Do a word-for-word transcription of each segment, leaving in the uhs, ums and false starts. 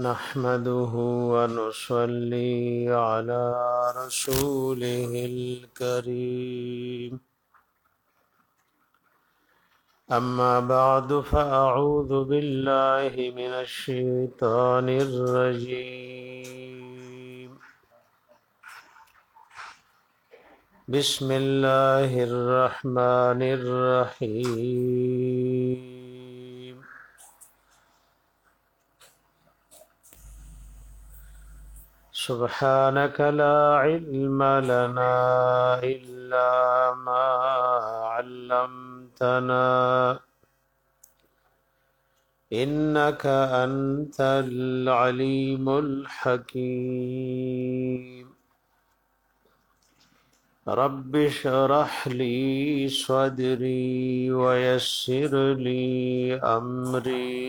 نحمده ونصلي على رسوله الكريم أما بعد فأعوذ بالله من الشيطان الرجيم بسم الله الرحمن الرحيم سبحانك لا علم لنا إلا ما علمتنا إنك أنت العليم الحكيم رب اشرح لي صدري ويسر لي أمري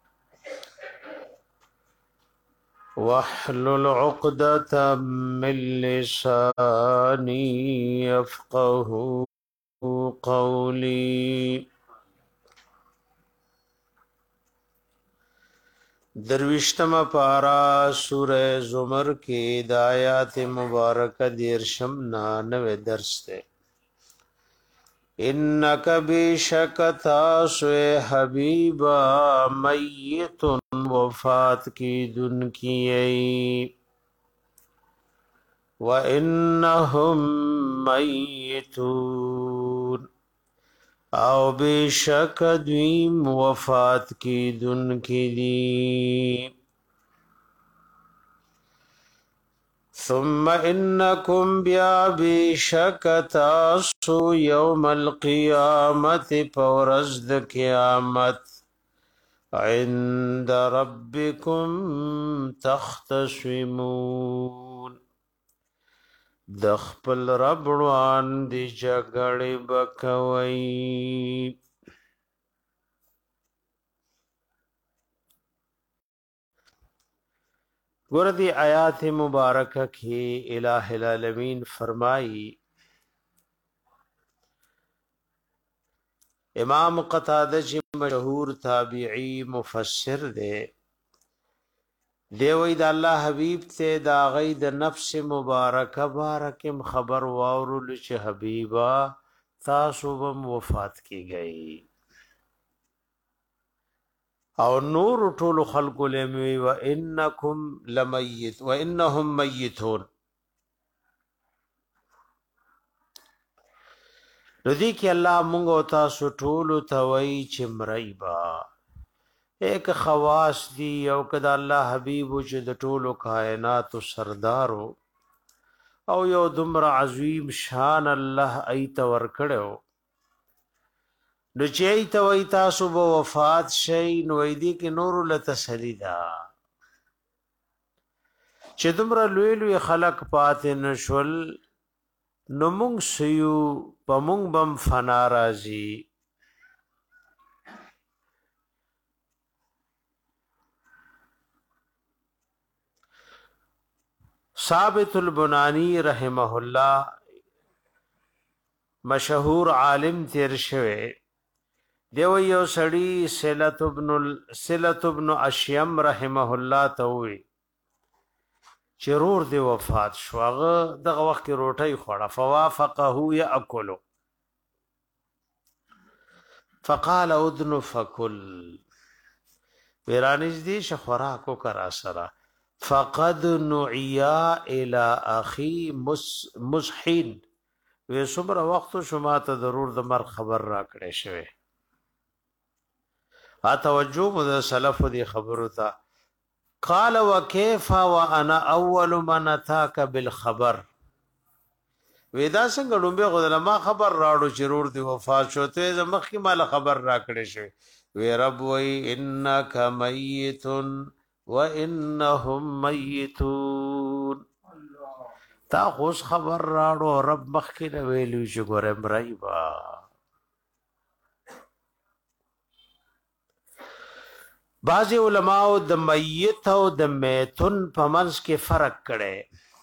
واحلل عقدة من لساني يفقه قولي درویشتم پارا سورہ زمر کی دایات مبارک دیرشم نانوے درس تے انک بیشک تاسو حبیبا میت وفات کی دن کی ای وانہم میتون او بیشک دویم وفات کی دن کی دی ثم انکم بیا بیشک تاسو یوم القیامت پورزد قیامت عند ربکم تختصمون دخپل ربوان دی جگڑی بکوئی گردی آیات مبارکہ کی الہ العالمین فرمائی امام قتادہ جی مشہور تابعی مفسر دے دیوی دا اللہ حبیب تے دا غی دا نفس مبارکہ بارکم خبر واورل چھ حبیبا تاسو بم وفات کی گئی او نور طول خلق لمی و انکم لمیت و انہم میتون ردی کی اللہ منگو تاسو طول توئی چمرئی با ایک خواص دی او کدا اللہ حبیبو چې د ټولو کائنات سردارو او یو دمر عظیم شان الله ایت ور کړو نو چې ایت وای تاسو به وفات شي نو ایدی کې نور لتسلیدا چې دمر لوی لوی خلق پات نشول نو مونږ سيو پمونږ بم فنا راځي ثابت البنانی رحمہ اللہ مشہور عالم تیر شوے دیو یو سڑی سلط ابن سلط ابن اشیم رحمہ اللہ تووی چرور دی وفات شو هغه دغه وخت کې روټي خوړه فوافقه یاکلو فقال اذن فكل ورانیز دی شخوراکو کرا سرا فقد نعیا الى اخی مسحین وی صبر وقت شما ته ضرور د مر خبر را کړې شوی ا توجه مد سلف دی خبرو تا قال وكيف وانا اول من اتاك بالخبر ودا څنګه لومبه غوډه ما خبر راړو چرور دی وفات شوته زمخ کی مال خبر را کړې شوی وی رب وی انک میت وَإِنَّهُمْ مَيِّتُونَ تا خوش خبر راړو رب مخکې ویلو چې ګورم رایبا بعض علماء د میت او د میتون په منځ کې فرق کړي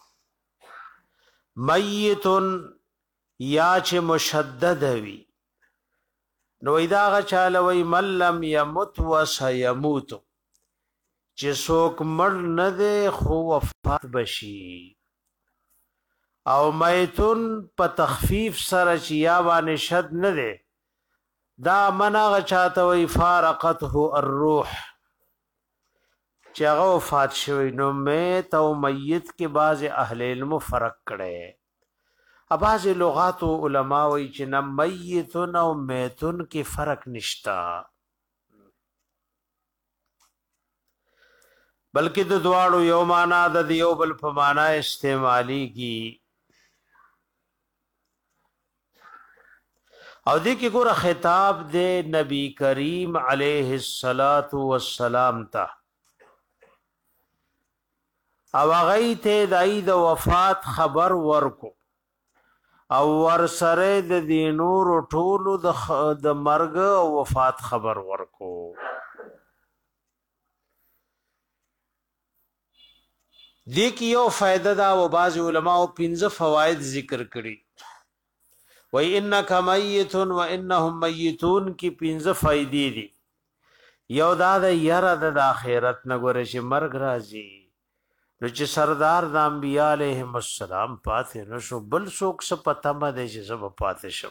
میتون یا چې مشدد وي نو اذا غچاله وی من لم يمت وسيموت چې څوک مړ نه دی خو وفات بشي او میتون په تخفیف سره چې یا باندې شد نه دی دا منغه چاته وی فارقته الروح چې هغه وفات شوی نو میت او میت کې بعض اهل علم فرق کړي بعض لغات او علما وی چې نه میتون او میتون کې فرق نشتا بلکې د دواړو یو معنا د یو بل په معنا استعمالي کی او دې کې ګوره خطاب دې نبی کریم علیه الصلاۃ والسلام ته او هغه ته دای د وفات خبر ورکو او ور سره د دینور ټولو د د مرګ او وفات خبر ورکو دې کې یو فائدہ دا او بعض علماء پنځه فواید ذکر کړي و انک میت و انهم میتون کی پنځه فائدې دي یو دا د یره د اخرت نه ګورې چې مرګ راځي نو چې سردار د انبیاء علیهم السلام پاتې نشو بل څوک څه پته مده چې زب پاتې شو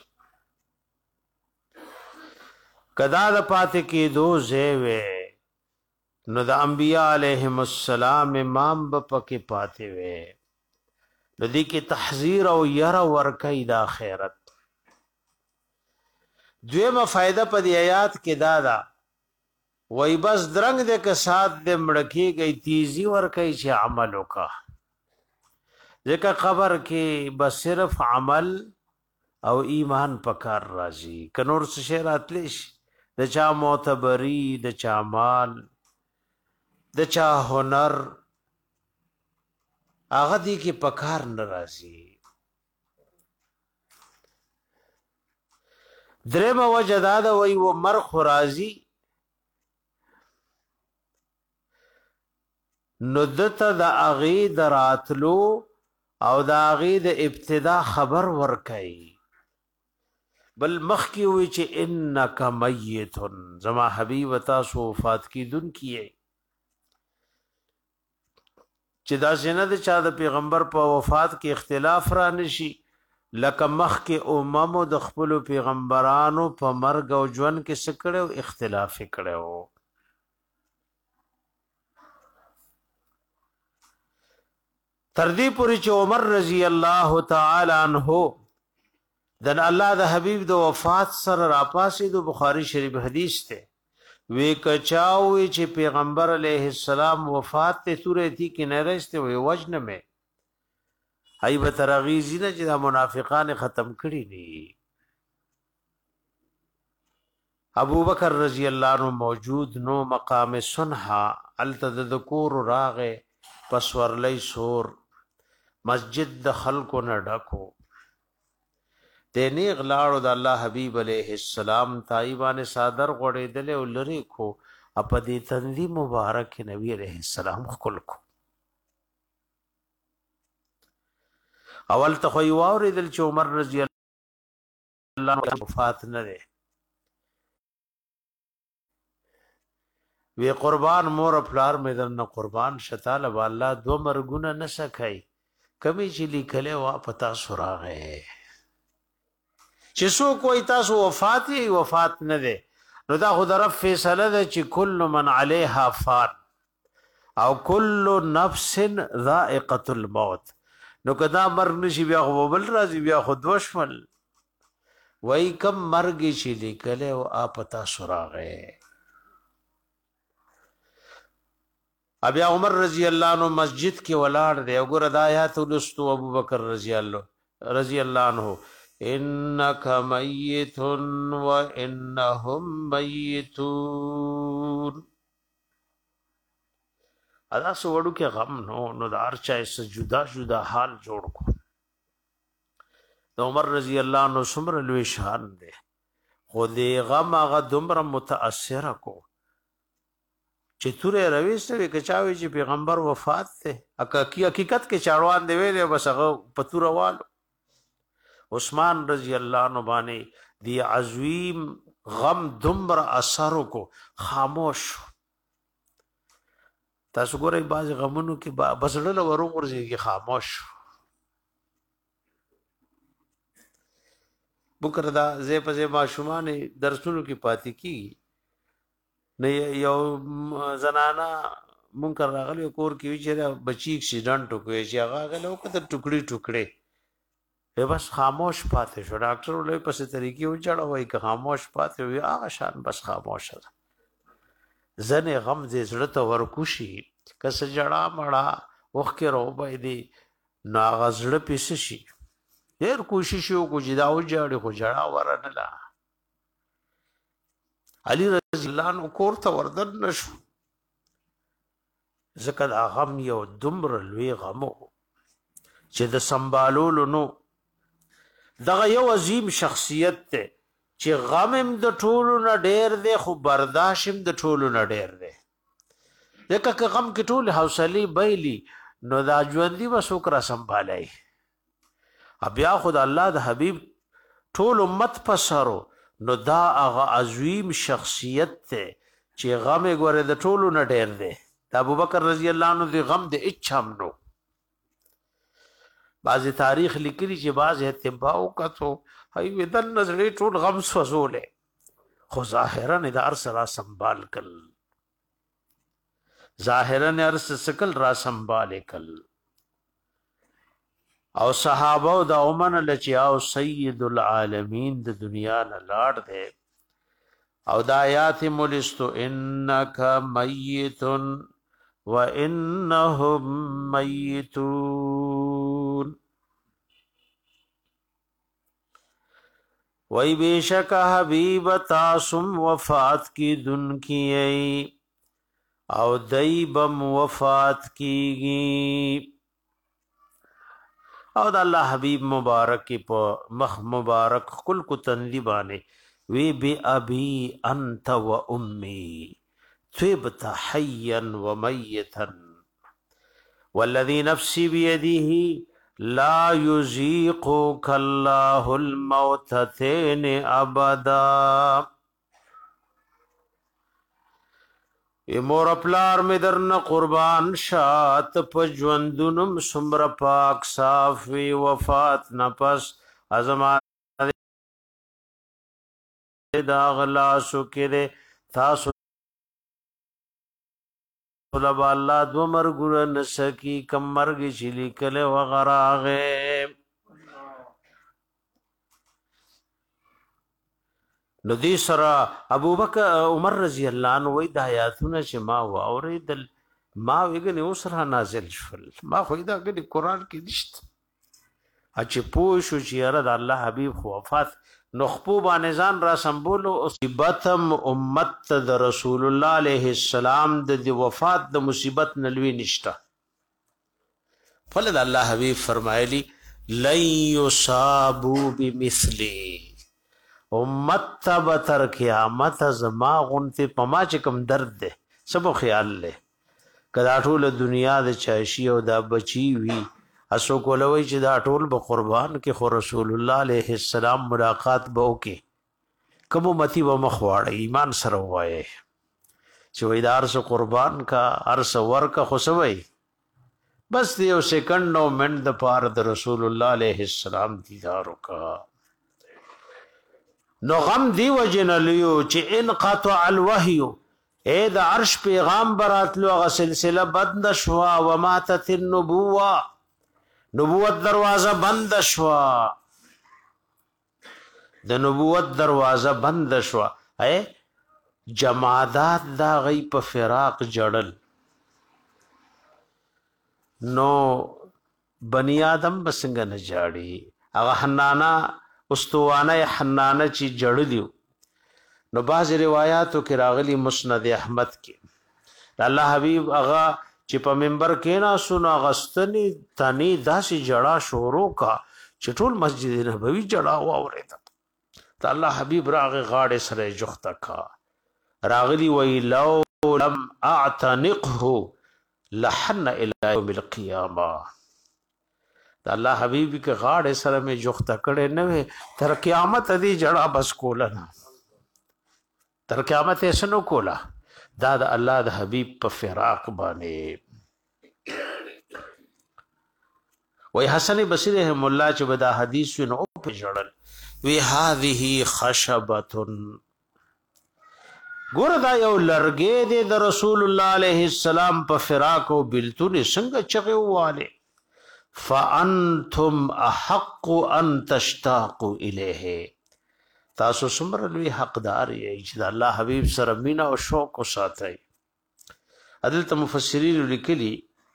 کدا د پاتې کې دو زیوه نو د انبیاء علیهم السلام امام بپکې پاتې وې د دې کې تحذير او ير ورکې د آخرت دویمه فائدہ په دې آیات کې دا ده وای بس درنګ دې که سات دې مړکی گئی تیزی ورکې چې عمل وکا ځکه قبر کې بس صرف عمل او ایمان پکار راځي کنور څه شی راتلیش د چا معتبری د چا مال د چا هنر هغه دې کې پکار ناراضي درېمه وجدا دا وای و مرخ راضي ندت د اغي دراتلو او د اغي د ابتدا خبر ورکای بل مخ کی وی چې انک میت زما حبیب تاسو وفات کی دن کیه چې دا څنګه د چا د پیغمبر په وفات کې اختلاف را نشي لکه مخ کې امم د خپل پیغمبرانو په مرګ او ژوند کې سکړو اختلاف کړو تر دې پورې چې عمر رضی الله تعالی عنہ دن الله د حبیب د وفات سره راپاسې د بخاری شریف حدیث ته وی کچاوي چې پیغمبر علیه السلام وفات ته سورې دي کې نه رسته وي وجنه مې ایب ترغیزی نه چې د منافقان ختم کړي دي ابو بکر رضی الله عنه موجود نو مقام سنحا التذکور راغه پسورلی سور مسجد د خلکو نه ډکو دني غلاړو د الله حبيب عليه السلام تایبانه صادر غړېدل او لری کو په دې تنظیم مبارک نبی عليه السلام خپل کو اول ته خو یو اوریدل چې عمر رضی الله عنه وفات نه ده وی قربان مور پلار مې درنه قربان شتاله والله دو مرګونه نه سکای کمی چې لیکله وا پتا سراغه چې سو کوئی تاسو وفات وفات نه ده نو دا خو در فیصله ده چې کل من علیها فان او کل نفس ذائقه الموت نو کدا مرګ نشي بیا خو بل راځي بیا خو دوشمل وای کم مرګ چې لیکله او اپتا سراغه ابي عمر رضی الله عنه مسجد کې ولاړ دی وګوره د آیات ولستو ابو بکر رضی الله رضی الله عنه انک میت و انهم میتون ادا سو وړو کې غم نو نو د ارچا اس جدا جدا حال جوړ کو د عمر رضی الله عنه سمر لوی شان دی خو دې غم هغه دومره متاثر کو چې تورې رويسته کچاوي چې پیغمبر وفات ته حقیقت کې چاړوان دی ویلې بس هغه پتوروال عثمان رضی الله عنه باندې دی عظیم غم دمر اثر کو خاموش تاسو ګورئ بعض غمونو کې بس ډله ورو ورځي خاموش بکره دا زه په زه ماشومان درسونو کې پاتې کیږي نه یو زنانا مونږ راغلی کور کې وی چې بچی اکسیډنټ وکړي چې هغه غلو کته ټوکړي ټوکړي به بس خاموش پاتې شو ډاکټر ولې په څه طریقې و جوړ وای که خاموش پاتې وي هغه شان بس خاموش زنه غم دې زړه ته ورکوشي کس جړه مړه وخت رو به دې ناغزړه پیس شي ډېر کوشش وکړو چې دا و جوړ خو جړه ورنه لا علي رضی الله عنه کور ته وردن نشو ځکه دا غم یو دومره لوی غم چې د سنبالولو نو دغه یو عظیم شخصیت ته چې غم هم د ټولو نه ډېر دی خو برداشت هم د ټولو نه ډېر دی ځکه که غم کې ټول حوصلې بایلي نو دا ژوندي به څوک را سنبالي بیا خو د الله د حبیب ټول امت په سرو نو دا هغه عظیم شخصیت ته چې غم یې ګوره د ټولو نه ډېر دی د ابوبکر رضی الله عنه د غم د اچھم نو بعض تاریخ لیکلی چې بعض اتباع وکړو هی ودن نظرې ټول غم سوزولې خو ظاهرا نه د ارس را سنبال کل ظاهرا نه ارس سکل را سنبال کل او صحابه او د عمر لچیا او سید العالمین د دنیا نه لاړ دے او د آیات مولستو انک میتون وانهم میتون وی بیشک حبیب تاسم وفات کی دن کی او دیبم وفات کی گی او د الله حبیب مبارک په مخ مبارک کل کو تندی باندې وی بی ابي انت و امي ثبت حيا وميتا والذي نفسي بيده لا يذيقك الله الموتتين ابدا مور پلار می درن قربان شات پجوندونم سمر پاک صاف وی وفات نفس ازمان دا غلاسو کده تاسو طلب اللہ دو مرگر نسکی کم مرگی چلی کلے وغراغے نو دی سره ابو بکر عمر رضی الله عنه وای د آیاتونه چې ما و اوریدل ما ویګنی اوسره نازل شول ما خو دا غدي قران کې نشته اچ پوه شو چې یاره د الله حبیب خو وفات نخبو باندې ځان را سمبولو مصیبتم امت د رسول الله علیه السلام د وفات د مصیبت نلوي نشته فلد الله حبیب فرمایلی لن یصابو بمثلی امت تب تر قیامت زما غنتی پما چې کم درد ده سبو خیال له کدا ټول دنیا د چاشي او د بچی وی اسو کولوي چې دا ټول به قربان کې خو رسول الله علیه السلام ملاقات به وکي کوم متی و مخواړ ایمان سره وایي چې وې دار سو قربان کا ارس ور کا خصوي بس یو سکند نو منټ د پار د رسول الله علیه السلام دیدار وکا نو غم دی وجن لیو چې ان قطع الوحی اے د عرش پیغام براتلو غ سلسله بند شوا و ماتت النبوه نبوت دروازه بند شوا د نبوت دروازه بند شوا اے جمادات دا غي په فراق جړل نو بنی آدم بسنګ نه جاړي هغه حنانا استوانه حنانه چې جړلیو نو باز روایتو کې راغلی مسند احمد کې الله حبیب اغا چې په منبر کې نا سنا غستنی تنی داسې جړه شورو کا چې ټول مسجد نبوي جړه واورید ته الله حبیب راغه غاړه سره جوخته کا راغلی وی لو لم اعتنقه لحن الى يوم القيامه الله حبیب کے غاڑے سره میں جوخته کړي نه تر قیامت دی جړه بس کولا نه تر قیامت ایسنو کولا دا د الله د حبیب په فراق باندې. وی حسن بصری رحم الله چې بدا حدیث نو په جړل وی هذه خشبه، ګور دا یو لرګې دی د رسول الله علیه السلام په فراق او بلتون څنګه چغه واله، فانتم احق ان تشتاقوا الیه، تاسو څومره لوی حقدار یې چې د الله حبیب سره مینا او شوق وساتئ. عدالت مفسرین لیکلي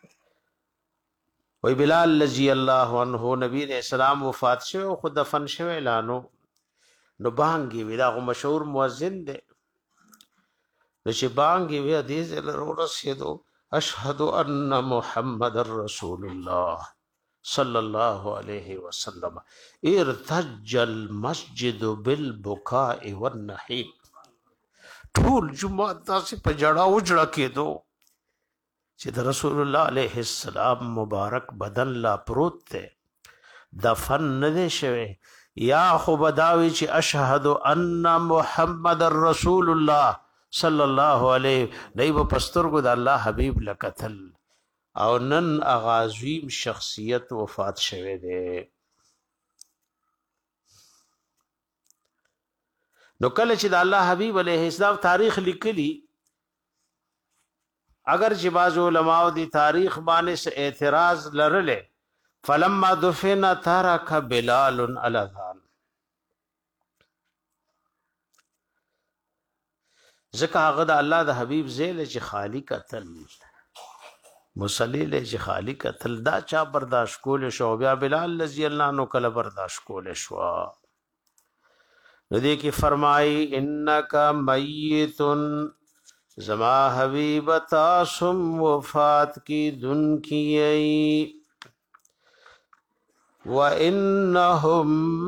وی بلال رضی الله عنه نبی علیہ السلام وفات شوه او خود دفن شوه اعلانو نو بانګي وی دا مشهور مؤذن دی چې بانګي وی حدیث له رسیدو اشهد ان محمد رسول الله صلی الله علیه وسلم ارتج المسجد بالبكاء والنحيب، ټول جمعه تاسو په جړه وجړه کېدو چې د رسول الله علیه السلام مبارک بدن لا پروت ته دفن نه شوی، یا خو بداوی چې اشهد ان محمد رسول الله صلی الله علیه دی په پسترګو د الله حبیب لکتل او نن اغازیم شخصیت وفات شوه دی. نو کله چې د الله حبیب علیه السلام تاریخ لیکلی، اگر چې بعض علماء دی تاریخ باندې اعتراض لرله، فلما دفن ترك بلال الاذان، ځکه هغه د الله د حبیب زیل چې خالق قتل مصلی له چې خالق قتل دا چا برداشت کول شو، بیا بلال رضی الله عنه کله برداشت کول شو. نو دې کې فرمای انک میت، زما حبیب تاسم وفات کی دن کی وانهم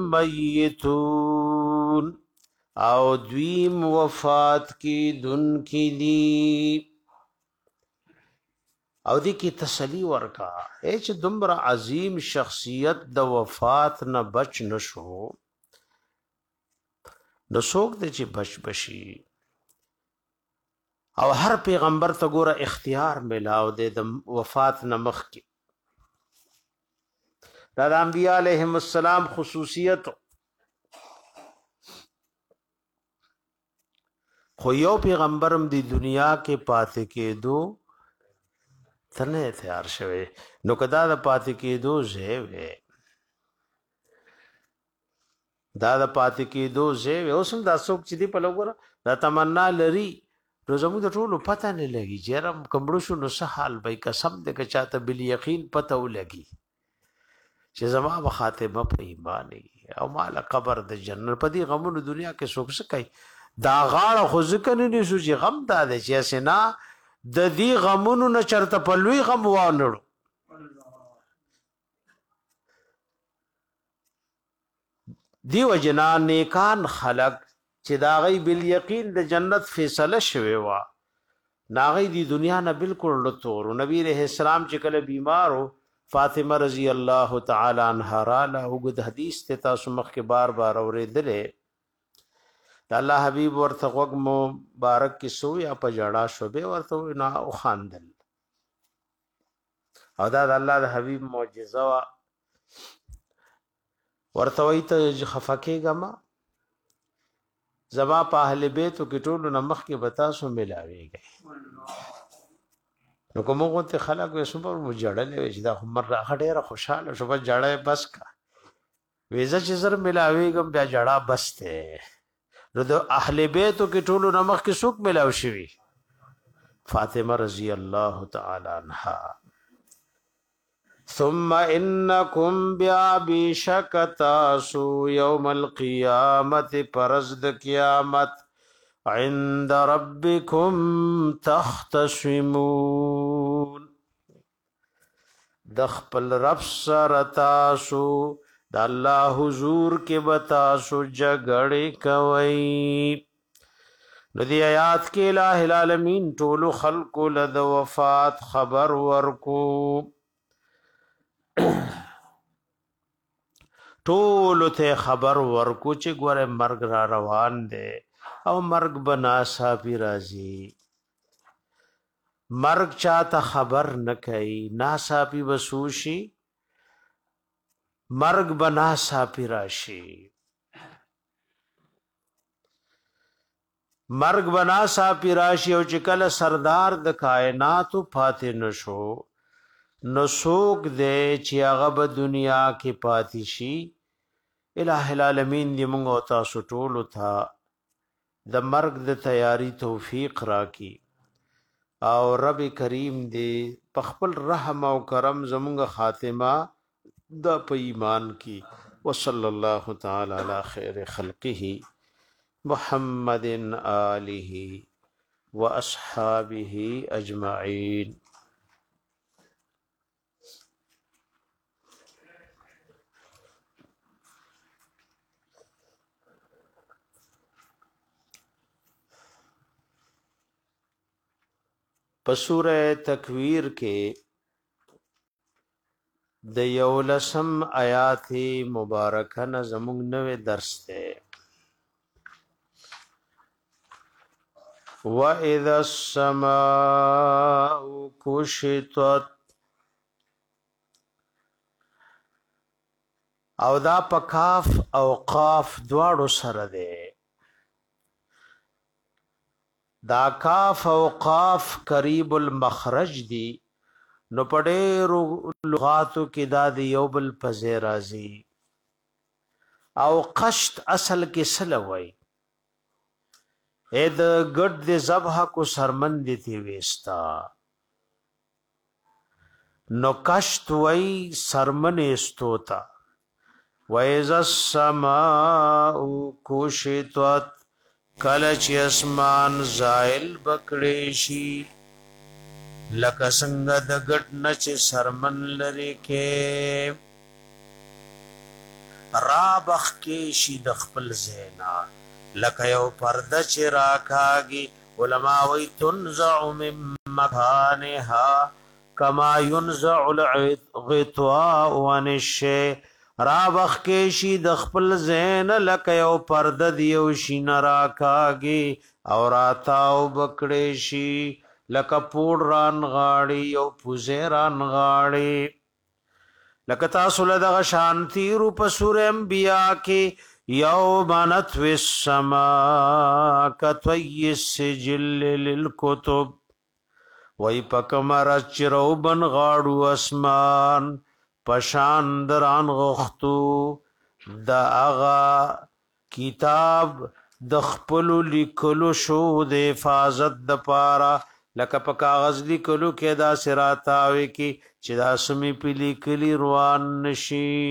میتون، او دویم وفات کی دن کی دی. او دی کی تسلی ورکا ایچ دمر عظیم شخصیت د وفات نه بچ نشو، نو څوک دی چې بچ بشي. او هر پیغمبر ته ګوره اختیار ملاو دی د وفات نه مخکې، دا د انبیاء علیهم السلام خصوصیت. خو یو پیغمبرم دی دنیا کې پاتې کېدو تنه تیار شوی، نو کدا د پاتې کېدو ځای وی، دا د پاتې کېدو ځای وی. اوس هم دا څوک چې دی په لګوره دا تمنا لري، نو زموږ د ټولو پته نه لګي چې یاره کمړو شو نو څه حال به قسم دی که چاته بالیقین پته ولګي چې زما به خاتمه په ایمان او مال قبر د جنت. په دې غمونو دنیا کې څوک څه کوي، دا غاړه خو ځکه نه نیسو چې غم دا دی چې هسې نه د دې غمونو نه چرته په لوی غم وانړو. دیو جنا نیکان خلق چې دا غي بل یقین د جنت فیصله شوی وا، ناغي دی دنیا نه بالکل لتور. نبی رحم السلام چې کله بیمارو، فاطمه رضی الله تعالی عنها را له وګد حدیث ته تاسو مخ کې بار بار اورېدلې، د الله حبیب ورته وګ مبارک کې سو یا په جړا شو به ورته نه او خاندل، او دا د الله د حبیب معجزه وا. ورته وای ته خفکیګه ما زما په اهل بیت کې ټولو نمخ کې بتا سو ملاويږي. نو کومه ته خلک وې سمور مجړلې چې دا عمر راخه ډېره خوشاله شو، په جړې بس کا وېزه چې زر ملاويګم بیا جړه بس ته. نو د اهل بیت کې ټولو نمخ کې څوک ملاو شوی؟ فاطمه رضی الله تعالی عنها. ثم انکم بیا بشکتاسو یوم القیامت، پرز د قیامت، عند ربکم تختصمون، د خپل رب سره تاسو د الله حضور کې بتاسو جګړې کوي. نو دی آیات کې الٰه العالمین ټولو خلق له وفات خبر ورکو، ټولو ته خبر ورکو چې ګوره مرګ را روان دی او مرګ بنا صافي راځي. مرگ چاته خبر نه کوي ناڅاپي وسوشي مرگ بنا صافی راشي مرگ بنا صافی راشي او چې کله سردار د کائنات پاتې نشو نو سوق دې چې هغه په دنیا کې پاتې شي الٰه العالمین دې موږ او تاسو ټول ته د مرگ د تیاری توفیق راکړي او رب کریم دې په خپل رحم او کرم زموږ خاتمه د په ایمان کی وصلی الله تعالی علی خیر خلقه محمد آله واصحابه اجمعین. پسورہ تکویر کے د یولسم آیات مبارکه نه زموږ نوې درس دی. وَإِذَا السَّمَاءُ كُشِطَتْ او دا په کاف او قاف دواړو سره دی. دا کاف او قاف قریب المخرج دی نو پډېرو لغاتو کې دا د یو بل په ځای راځي او قشت اصل کې سله وای اې د ګډ د ذبح کو سرمن دي تی وستا نو قشت وای سرمن استوتا وایذا السماء كشطت کله چې اسمان زائل بکړې شي لکه څنګه د ګټ نه چې سرمن لري کې را بخ کې شي د خپل زینا لکه یو پرده چې راکاږي علما وی تنزع من مکانها کما ينزع الغطاء عن الشيء را بخ کې شي د خپل زین لکه یو پرده دیو شي نه راکاږي او راتاو بکړې شي لکه پوړ ران غاړي او پوزه ران غاړي لکه تاسو له دغه شانتی روپ سورې انبیاء کې یوم نطوی السماء کطوی السجل للکتب وی پکمر چرو بن غاړو اسمان پشان دران غختو دا اغا کتاب د خپل لیکلو شو د حفاظت د پاره لکه په کاغذ لیکلو کې دا سراتاوي کې چې دا سمې په لیکلي روان نشي.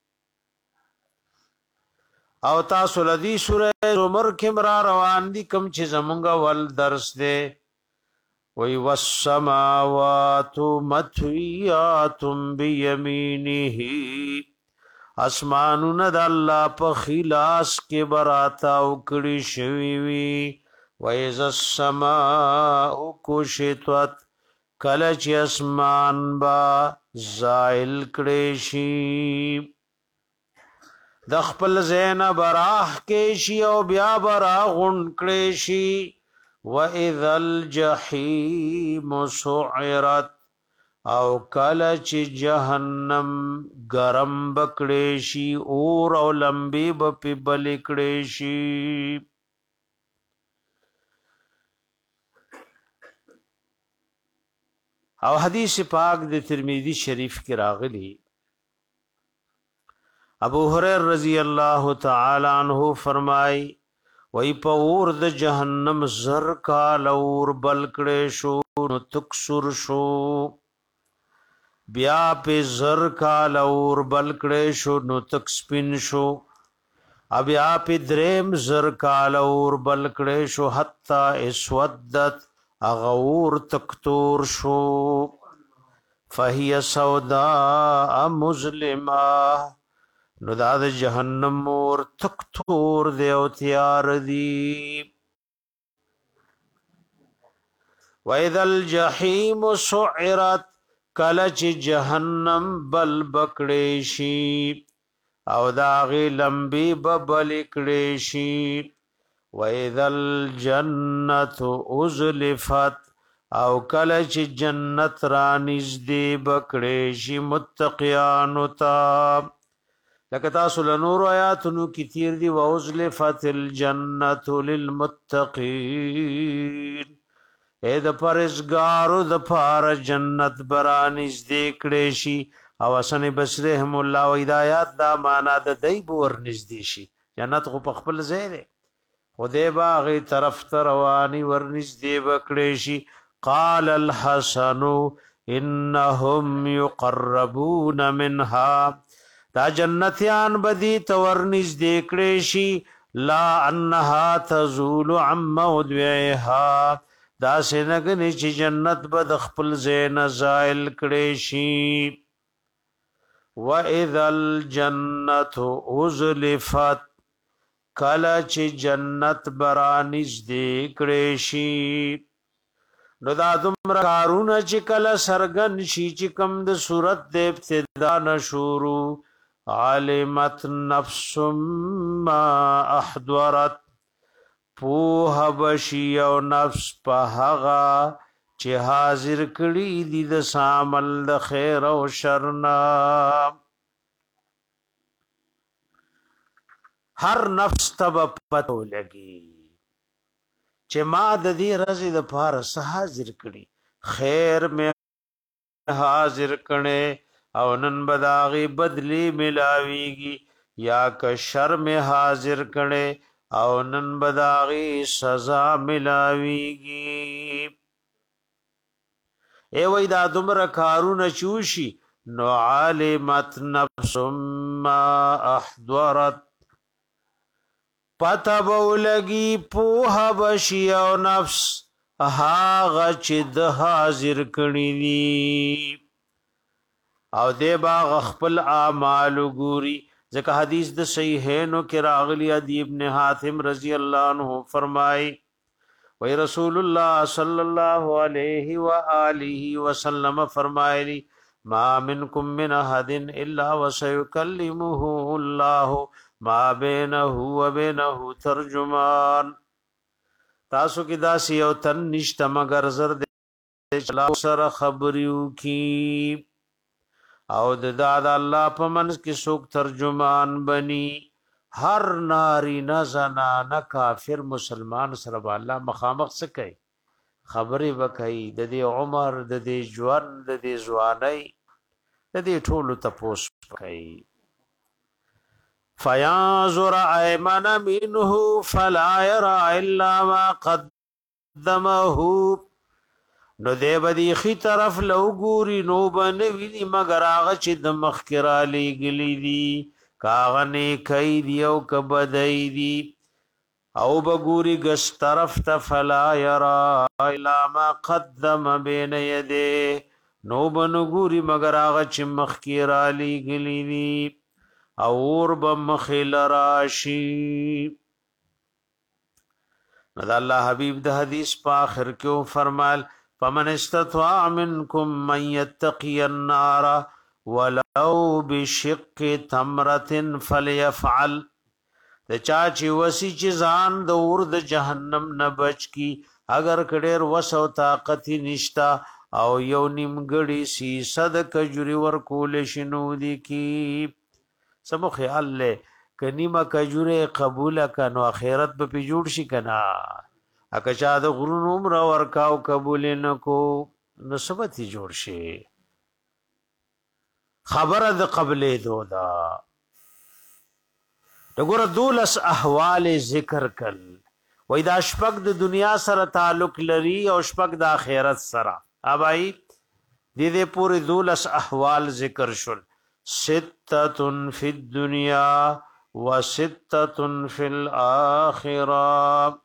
او تاسو لدی سوره عمر کې مرا روان دي کوم چې زمونږ ول درس دی وی والسماوات مطویات بیمینه اسمانونه د الله په خلاص کې براتا او کړي شوی وي وَإِذَا السَّمَاءُ كُشِطَتْ کله چې اسمان با زائل کړي شي د خپل زین براح کې شي او بیا برا غون کړي شي وَإِذَا الْجَحِيمُ سُعِرَتْ او کله چې جهنم ګرم بکړي شي اور او لمبي په بل کړي شي. او حدیث پاک د ترمذی شریف کې راغلی ابو هريره رضی الله تعالی عنہ فرمای وای په اور د جهنم زر کال اور بلکړې شو نو تکسر شو بیا په زر کال اور بلکړې شو نو تک سپین شو بیا په دریم زر کال اور بلکړې شو حتا اسودت اغور تکتور شو فهي سوداء مظلمه نو دا د جهنم اور تکتور دی او تیار دی. وَإِذَا الْجَحِيمُ سُعِرَتْ کله چې جهنم بل بکړې شي او دا غي لمبي ببل کړې شي وَإِذَا الْجَنَّةُ أُزْلِفَتْ او کله چې جنت را نږدې بکړې شي متقیانو ته لکه تاسو له نور آیاتونو کې تیر دي وازلفت الجنت للمتقین اې د پرهیزګارو د پاره جنت برانځ دې کړې شي او حسن بصری رحم الله و ہدایت دا معنا د دی بور نږدې شي جنت خو په خپل ځای دی خدای باغی طرف ته رواني ورنږدې وکړې شي قال الحسن انهم يقربون منها دا جنتیان بدی تورنځ دې کړې شي لا انها تزول عن موضعها دا سنګنی چې جنت بد خپل زین زائل کړي شي واذا الجنه ازلفت کلا چې جنت برانځ دې کړي شي نو دا دومره کارونه چې کله سرګن شي چې کم د صورت د ابتدا نشورو علمت نفس ما احضرت پوه بشی او نفس په هغه چې حاضر کړي دي د سامل د خیر او شرنا هر نفس تب پتو لګي چې ما د دې رزي د پاره حاضر کړي خیر میں حاضر کړي او نن بداغي بدلی ملاويږي یا که شر میں حاضر کړي او نن بداغي سزا ملاويږي ای وای دا دومره کارونه چوشي نو عالمت نفس ما احضرت پتا بولگی پوها بشی او نفس هاغه چې د حاضر کړي دي او دې باغ خپل اعمال ګوري ځکه حدیث د صحیحینو کې راغلی دی ابن حاتم رضی الله عنه فرمای وی رسول الله صلی الله علیه و آله وسلم فرمایلی ما منکم من احد الا وسيكلمه الله ما بینه و بینه ترجمان تاسو کې داسې یو تن نشته مگر زر د چلا سره خبريو کی او د داد الله په منځ کې څوک ترجمان بني هر ناری نه زنا نه کافر مسلمان سره الله مخامخ سکي خبرې وکړي د دې عمر د دې ژوند د دې ځواني د دې ټولو تپوس کوي فينظر ايمن منه فلا يرى الا ما قدمه نو دی بدی خي طرف لو ګوري نو بنوي دي مگر هغه چې د مخکرا لګلي دي کاغه نه کوي دی او کبدای دي او بګوري ګس طرف ته فلا يرى الا ما قدم بين يديه نو بنګوري مگر هغه چې مخکرا لګلي دي اور بمخل راشی ندا اللہ حبیب دا حدیث پا آخر کیوں فرمال فمن استطاع منکم من یتقی النار ولو بشق تمرت فلیفعل دا چاچی وسی چیزان دا اور دا جہنم نبچ کی اگر کڑیر وسو طاقتی نشتا او یو نمگڑی سی صد کجوری ورکول شنو دی کی سمو خیال لے کنیمه کجوره قبول کنو اخرت به پی جوړ شي کنا اکه چا د غرون عمر ورکاو قبول نکو نسبتی جوړ شي خبره د قبلې دودا دغه دولس احوال ذکر کل وای دا شپږ د دنیا سره تعلق لري او شپږ د اخرت سره ابای دې دې پوری دولس احوال ذکر شول ستة في الدنيا وستة في الآخرة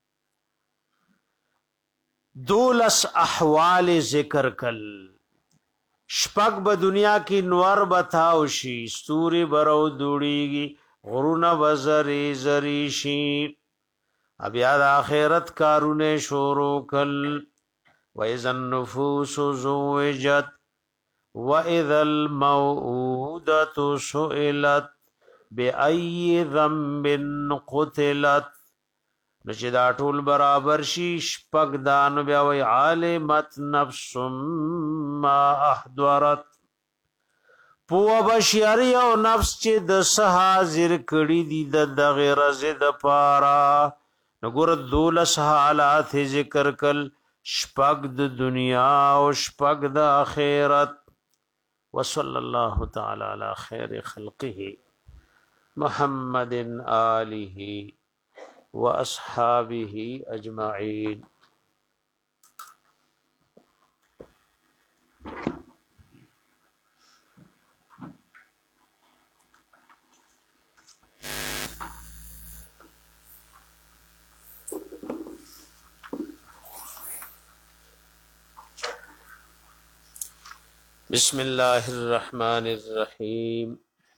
دولس احوال ذکر کل شپږ به دنیا کې نور بتاو شي ستوري برو دوړيږي غرونه وزري زري شي بیا د آخرت کارونه شروع کل وَإِذَا النُّفُوسُ زُوِّجَتْ وَإِذَا الْمَوْءُودَةُ سُئِلَتْ بِأَيِّ ذَنبٍ قُتِلَتْ نو چې دا ټول برابر شي شپږ دانو بیا وی عالمت نفس ما احضرت پوه بشیاری او نفس چې د سه حاضر کړي دي د دغه رزه د پارا نګور دولس حالات ذکر کل شپږ د دنیا او شپږ د آخرت وصلی الله تعالی علی خیر خلقه محمد آله واصحابه اجمعین. بسم الله الرحمن الرحیم.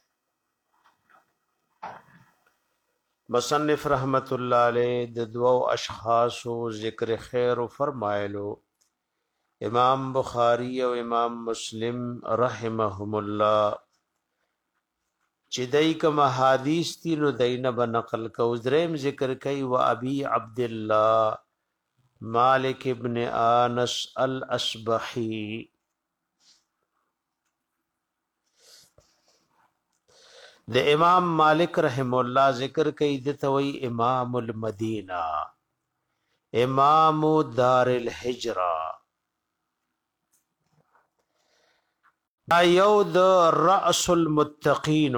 مصنف رحمت الله علیه د دوو اشخاصو ذکر خیر فرمایلو امام بخاری او امام مسلم رحمهم الله چې دای کوم حدیث دي نو دینه بنقل کو دریم ذکر کوي و ابي عبد الله مالک ابن انس الاسبحی. د امام مالک رحم الله ذکر کوي د توي امام المدینه امام دار الهجره ایو د رأس المتقین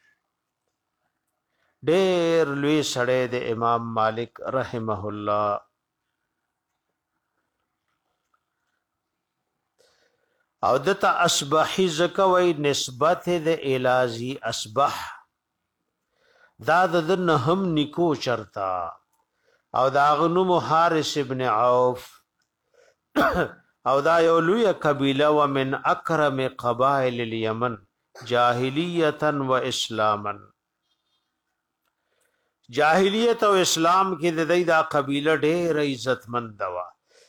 ډېر لوی سړی د امام مالک رحمه الله. او دته اصبحی زکوی نسبت د الازی اصبح دا د نهم نیکو چرتا او دا غنو حارث ابن عوف او دا یو لوی قبیله و من اکرم قبائل الیمن جاهلیتا و اسلاما. جاهلیت او اسلام کې د دې دا قبیله ډېر عزتمند و.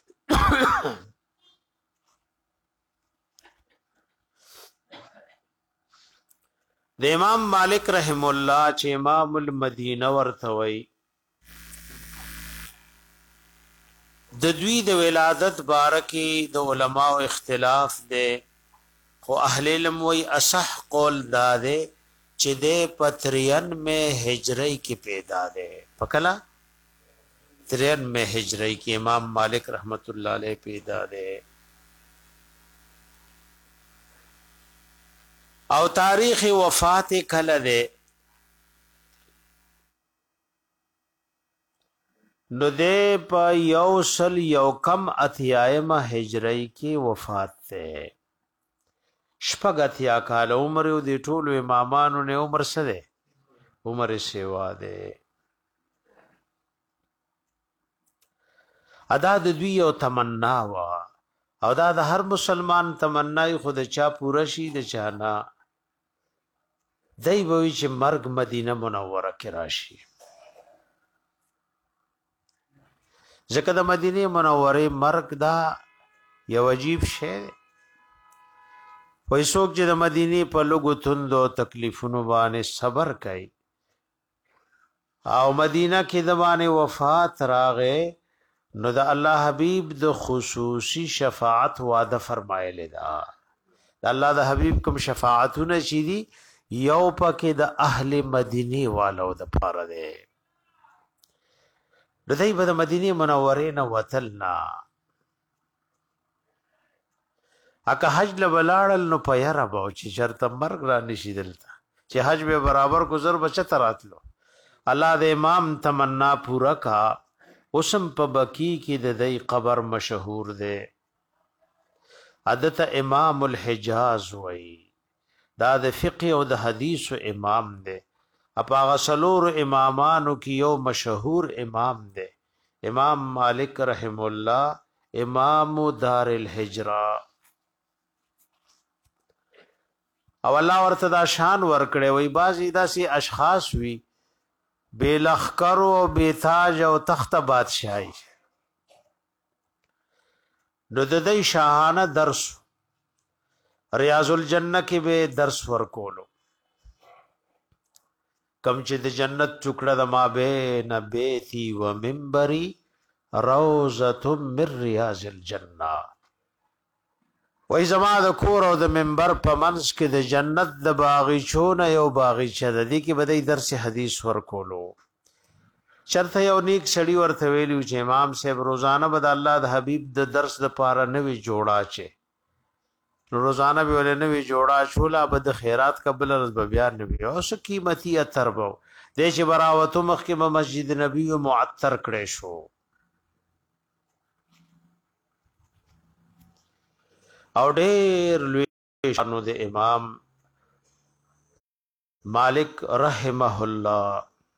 د امام مالک رحم الله چې امام المدینه ورته وي د دوی د ولادت بارکی د علماء اختلاف ده خو اهل علم وی اصح قول داده چې د پترین میں ہجری کی پیدا ده پکلا ترین میں ہجری کی امام مالک رحمت اللہ علیہ پیدا ده او تاریخ وفات کله ده نو ده په یو سل یو کم اتیایمه هجری کې وفات ده. شپږ اتیا کال عمر او د ټولو امامانو نه عمر سره عمر سیوا ده. ادا د دوی او تمنا وا او دا د هر مسلمان تمنای خود چا پوره شي د چانا دای وی چې مرګ مدینه منوره کې راشي. ځکه د مدینه منوره مرګ دا یو عجیب شی دی. وای څوک چې د مدینه په لوګو توندو تکلیفونو باندې صبر کوي او مدینه کې د باندې وفات راغې نو د الله حبیب د خصوصي شفاعت وعده فرمایلی دا. د الله د حبیب کوم شفاعتونه شي دي یو پکې د اهل مدینه والو د پاره ده. د دې په مدینه منوره نه وتلنا اکه حج له بلاړل نو په یاره به چې شرط مرګ را نشي دلته چې حج به برابر گزر بچ تراتلو. الله د امام تمنا پورا کا اوسم په بکی کې د دې قبر مشهور ده. عادت امام الحجاز وای دا د فقه او د حدیث امام ده. اپا غسلور امامانو کی یو مشهور امام ده امام مالک رحم الله امام دار الهجرہ. او الله ورته دا شان ورکړي وای بازي داسي اشخاص وی بے لخکر او بے تاج او تخت بادشاہي نو د دې شاهانه درس ریاض الجنه کې به درس ورکولو. کم چې د جنت ټوکړه د ما بین بیتی و منبری روضة من ریاض الجنه وای زما د کور او د منبر په منځ کې د جنت د باغچونه یو باغچه ده دي کې بدای درس حدیث ورکولو چرته یو نیک سړی ورته ویلو چې امام صاحب روزانه بد الله د حبیب د درس د پاره نوې جوړا چي نو روزانه به ولې نوې جوړا شولا بد خیرات قبل رز بیا نوې او څه قیمتي اتر بو د چې براوتو مخ کې مسجد نبی معطر کړي شو او ډېر لوی شانو د امام مالک رحمه الله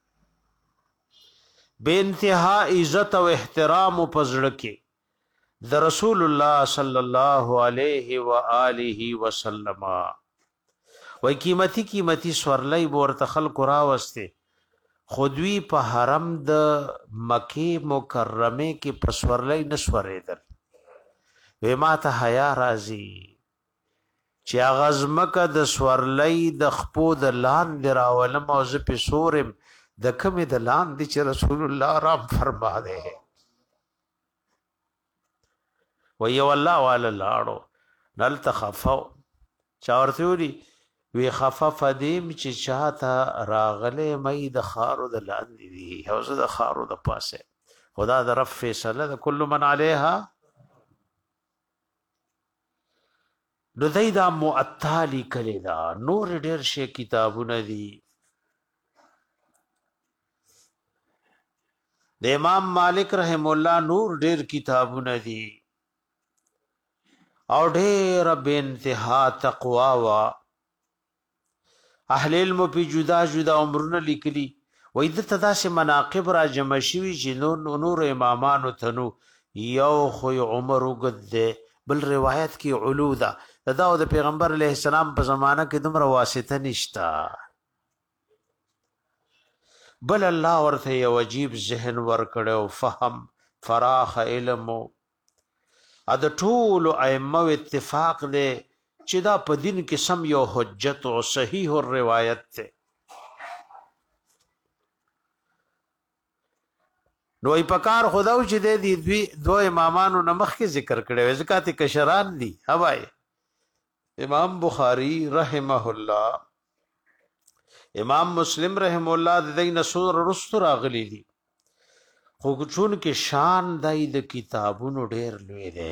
بے انتہا عزت و احترام پزړه کې د رسول الله صلی الله علیه و آله وسلم وای قیمتي قیمتي سورلای ورته خلق راوسته خودوی په حرم د مکه مکرمه کې په سورلای نسوریدل وې ما ته حیا راځي چې غزمکه د سورلای د خپو د لان دراولم او ز په سورم د کمې د لان دي چې رسول الله رام فرما ده وی والله والا لاړو نل تخفو چاورتیوري وی خفف دیم چې چاته راغله مې د خارو د لان دي هوزه د خارو د پاسه خدا د رب فیصله د کل من علیها نو دای دا معطالی کلی دا نور ډیر شی کتابونه دي د امام مالک رحم الله نور ډیر کتابونه دي او ډیر به انتها تقوا وا اهل علم په جدا جدا عمرونه لیکلي وې د تداسه مناقب را جمع شوي چې نور امامانو تنو یو خو عمر وګد بل روایت کې علو ده دا د پیغمبر علیه السلام په زمانہ کې دومره واسطه نشتا بل الله ورته یو عجیب ذهن ور کړو فهم فراخ علم ا د ټول ائمه اتفاق دی چې دا په دین کې سم یو حجت او صحیح روایت ده نو ای پکار خداو چې دی دوی دو امامانو نمخ کې ذکر کړي زکات کشران دي هواي امام بخاری رحمه الله امام مسلم رحم الله د دین سور رست راغلی دي خو چون کې شان دای د کتابونو ډیر لوی دی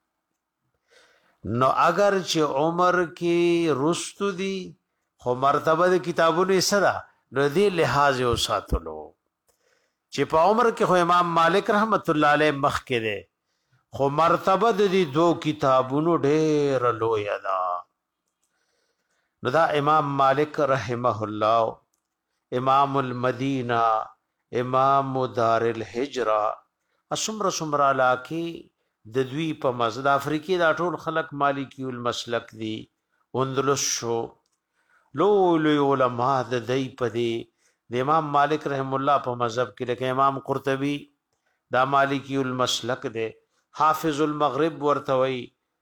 نو اگر چې عمر کې رست دي خو مرتبه د کتابونو یې سره نو دی لحاظ او ساتلو چې په عمر کې خو امام مالک رحمت الله علیه مخ کې دی خو مرتبه د دې دو کتابونو ډېر لوی ده نو دا امام مالک رحمه الله امام المدینه امام دار الهجره اسمر سمر علاقه د دوی په مزد افریقي دا ټول خلق مالکی المسلک دي اندلس شو لو لو علماء د دای په دی د امام مالک رحم الله په مذهب کې لکه امام قرطبي دا مالکی المسلک دی حافظ المغرب ورتوي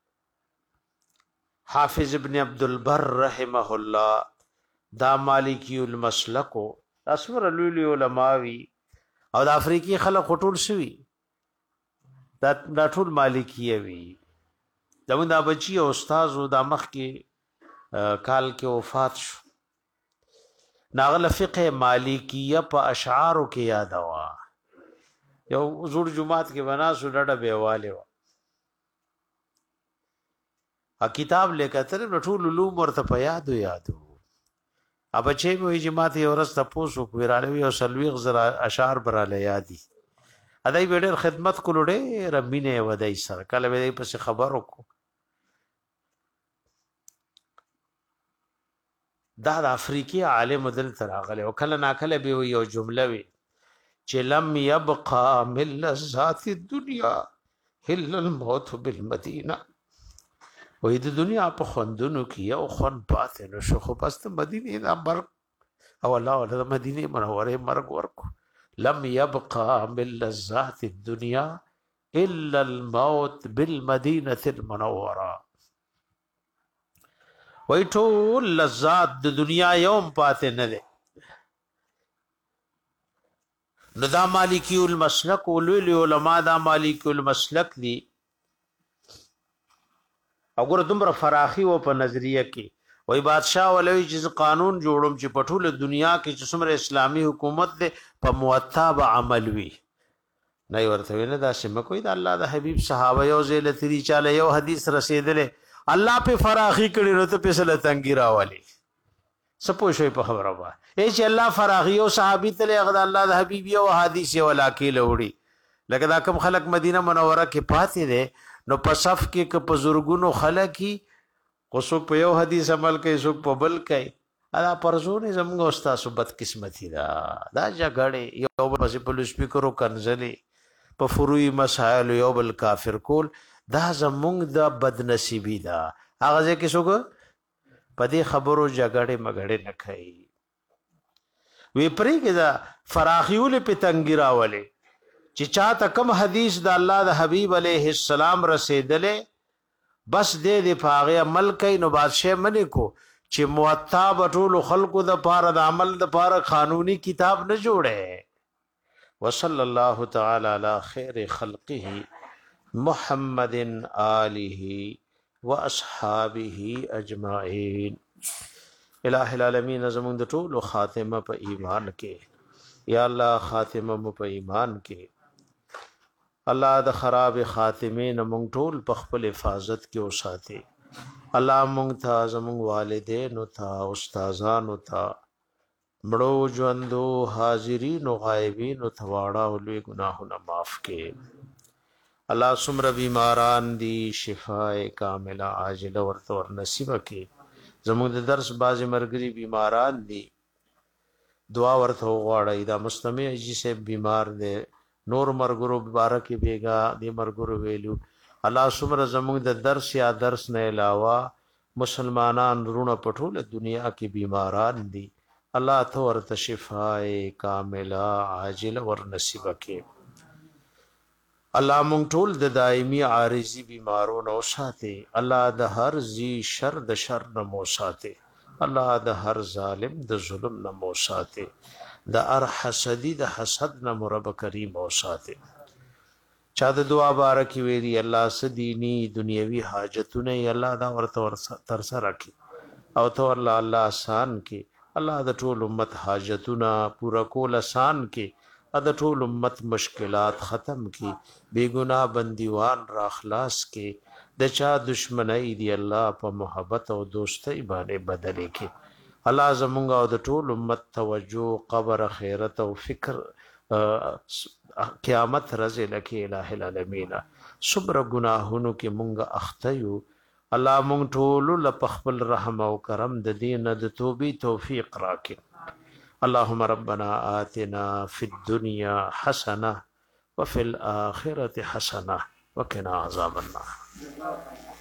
حافظ ابن عبد البر رحمه الله دا مالکی المسلک اسمر لولي علماوي او د افریقي خلک ټول شوي دا دا ټول مالکیه وي زموږ دا بچي او استاد او د مخ کې کال کې وفات شو ناغل فقه مالکیه په اشعارو کې یاد وا یو زوړ جمعات کې بنا سو ډډه بیواله وا ا کتاب لیکتر ټول علوم ورته په یادو یادو اب چې وې جماعت یو ورځ تاسو کویراله یو سلوي غزر اشعار براله یادي ادای وړر خدمت کولړې رمینه ودای سره کله به پس خبرو کو دا د افریقي عالم دل تراغله او کله ناکله به یو جمله وي چې لم يبقى من لذات الدنيا الا الموت بالمدينه وې د دنیا په خوندونو کې یو خون پاتې نو شو خو پس ته مدینه د امر او الله ول مدینه منوره مرګ ورکو لم يبقى من لذات الدنيا الا الموت بالمدينه المنوره وای ټول لذات د دنیا یوم پاتې نه ده نو دا مالکی المسلک ولوی علماء دا مالکی المسلک دی وګوره دومره فراخي و په نظریه کې وای بادشاہ ولوی چې قانون جوړم چې په ټوله دنیا کې چې څومره اسلامی حکومت ده په موطا به عمل وي نه ورته وینه دا سم کوئی دا الله د حبیب صحابه یو زیل تری چاله یو حدیث رسیدلې الله په فراخي کړي نو ته په سره تنګی راولي سپو شوی په خبره وا ای چې الله فراخي او صحابي ته هغه الله د حبیب یو حدیث یو لاکی لوړي لکه دا کوم خلق مدینه منوره کې پاتې ده نو په صف کې ک په زورګونو خلقي قصو په یو حدیث عمل کوي سو په بل کوي ادا پرزونه زموږ استاد بد قسمتي دا دا جګړه یو بل په سپیکرو کنځلي په فروي مسائل یو بل کافر کول دا زموږ د بد نصیبی دا هغه ځکه څوک په دې خبرو جګړه مګړه نه کوي وی پرې کې دا فراخیول په تنګی راولي چې چاته کم حدیث د الله د حبیب علیه السلام رسیدلې بس دې دې پاغه عمل کوي نو بادشاہ منی کو چې موطا بټول خلقو د پاره د عمل د پاره قانوني کتاب نه جوړه وصلی الله تعالی علی خیر خلقه محمد آله واصحابه اجمعین الہ العالمین زمون د ټول خاتمه په ایمان کې یا الله خاتمه مو په ایمان کې الله د خراب خاتمین مونږ ټول په خپل حفاظت کې وساتي الله مونږ ته زمونږ والدین او ته استادان او ته مړو ژوندو حاضرین او غایبین او تواړه او لوی ګناهونه معاف کړي الله سمره بیماران دي شفای کامله عاجله ورته ور نصیب کړي زمونږ د درس باز مرګري بیماران دي دعا ورته غواړي دا مستمع جی سے بیمار دي نور مرګرو مبارک بیگا دی مرګرو ویلو الله سمره زمونږ د درس یا درس نه علاوه مسلمانان رونه پټوله دنیا کې بیماران دي الله ته ورته شفای کامله عاجله ور نصیب کړي الله مونږ ټول د دایمي عارضی بیمارونو ساتي الله د هر زی شر د شر نه مو ساتي الله د هر ظالم د ظلم نه مو ساتي د ار حسدی د حسد نه رب کریم او ساتي چا د دعا بارکی ویری الله سدینی دنیوي حاجتونه الله دا ورته ور تر سره کی او تو الله الله آسان کی الله د ټول امت حاجتونه پورا کول آسان کی د ټول امت مشکلات ختم کی بے گناہ بندیوان را خلاص کی د چا دشمنی دی الله په محبت او دوستۍ باندې بدلې کی الله زمونږ او د ټول امت توجه قبر خیرت او فکر قیامت رضی لکی الہ العالمین صبر گناهونو کې مونږ اختیو الله مونږ ټول له خپل رحم او کرم د دین د توبې توفیق راکړي اللهم ربنا آتنا فی الدنیا حسنه وفي الآخرة حسنه وقنا عذاب النار